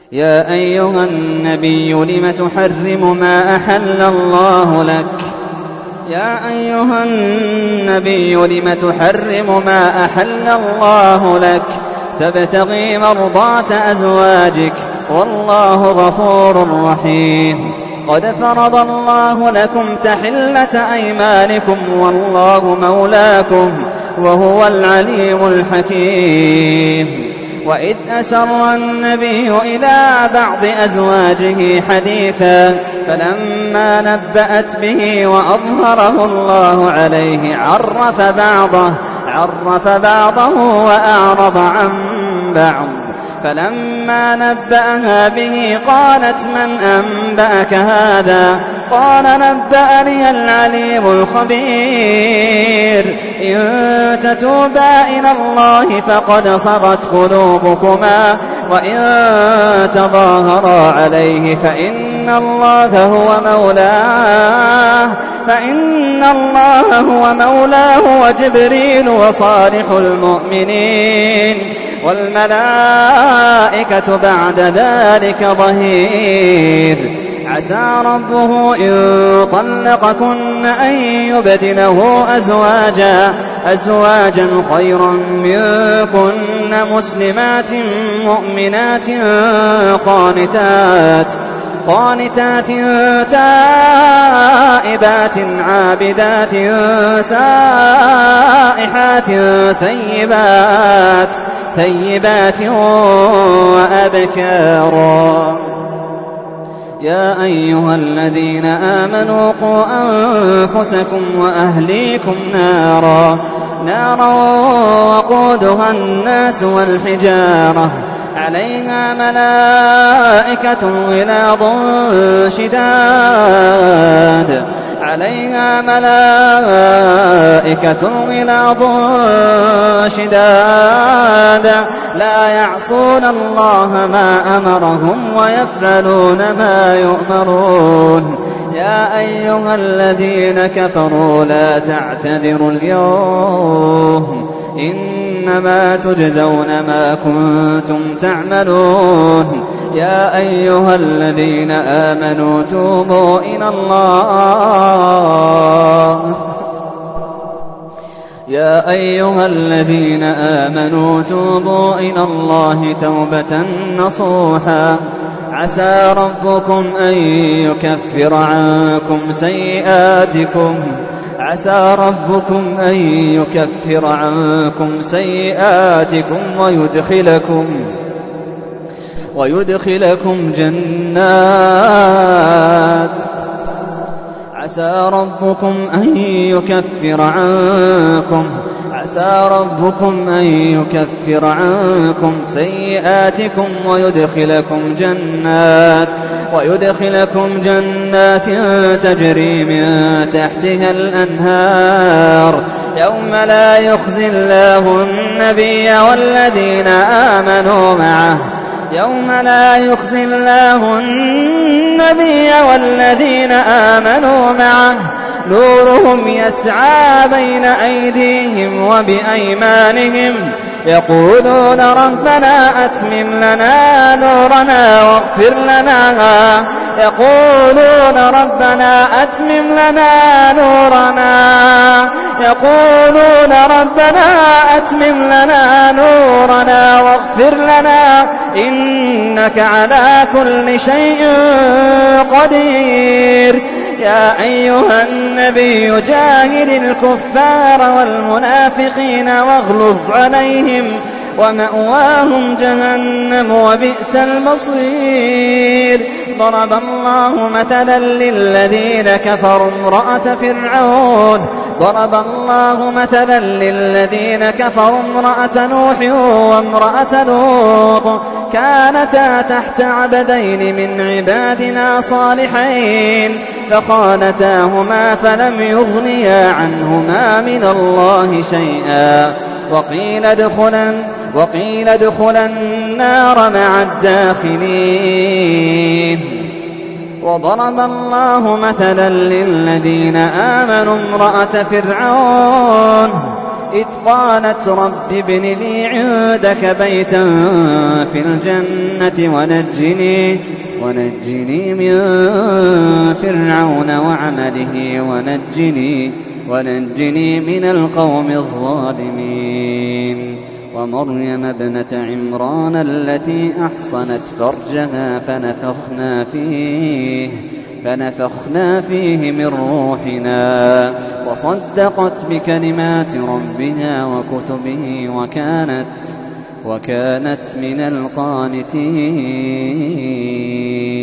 يا أيها النبي لم تحرم ما أحل الله لك يا أيها النبي لم تحرم ما أحل الله لك تبتغي مرضات أزواجك والله غفور رحيم. قد فرض الله لكم تحلة أيمانكم والله مولاكم وهو العليم الحكيم. وإذ أسر النبي إلى بعض أزواجه حديثا فلما نبأت به وأظهره الله عليه عرف بعضه وأعرض عن بعض. فلما نبأها به قالت من أنبأك هذا؟ قال نبأني العليم الخبير. إن تتوبا إلى الله فقد صغت قلوبكما وإن تظاهرا عليه فإن الله هو مولاه وجبريل وصالح المؤمنين والملائكة بعد ذلك ظهير. عسى ربه إن طلقكن أن يبدله أزواجا خيرا منكن مسلمات مؤمنات قانتات تائبات عابدات سائحات ثيبات وأبكارا. يا أيها الذين آمنوا قوا أنفسكم وأهليكم نارا وقودها الناس والحجارة عليها ملائكة غلاظ شداد لا يعصون الله ما أمرهم ويفعلون ما يؤمرون. يا أيها الذين كفروا لا تعتذروا اليوم إنما تجزون ما كنتم تعملون. يا أيها الذين آمنوا توبوا إلى الله توبة نصوحا. عسى ربكم أن يكفر عنكم سيئاتكم ويدخلكم جنات عسى ربكم أن يكفر عنكم سيئاتكم ويدخلكم جنات تجري من تحتها الأنهار يوم لا يخزي الله النبي والذين آمنوا معه نورهم يسعى بين أيديهم وبأيمانهم يقولون ربنا أتمم لنا نورنا واغفر لنا إنك على كل شيء قدير. يا أيها النبي جاهد الكفار والمنافقين واغلظ عليهم ومأواهم جهنم وبئس المصير. ضرب الله مثلا للذين كفروا امرأة نوح وامرأة لوط كانتا تحت عبدين من عبادنا صالحين فخانتاهما فلم يغنيا عنهما من الله شيئا وقيل ادخلا النار مع الداخلين. وضرب الله مثلا للذين آمنوا امرأة فرعون إذ قالت رب ابن لي عندك بيتا في الجنة ونجني من فرعون وعمله ونجني من القوم الظالمين ومريم ابنة عمران التي أحصنت فرجها فنفخنا فيه من روحنا وصدقت بكلمات ربها وكتبه وكانت من القانتين.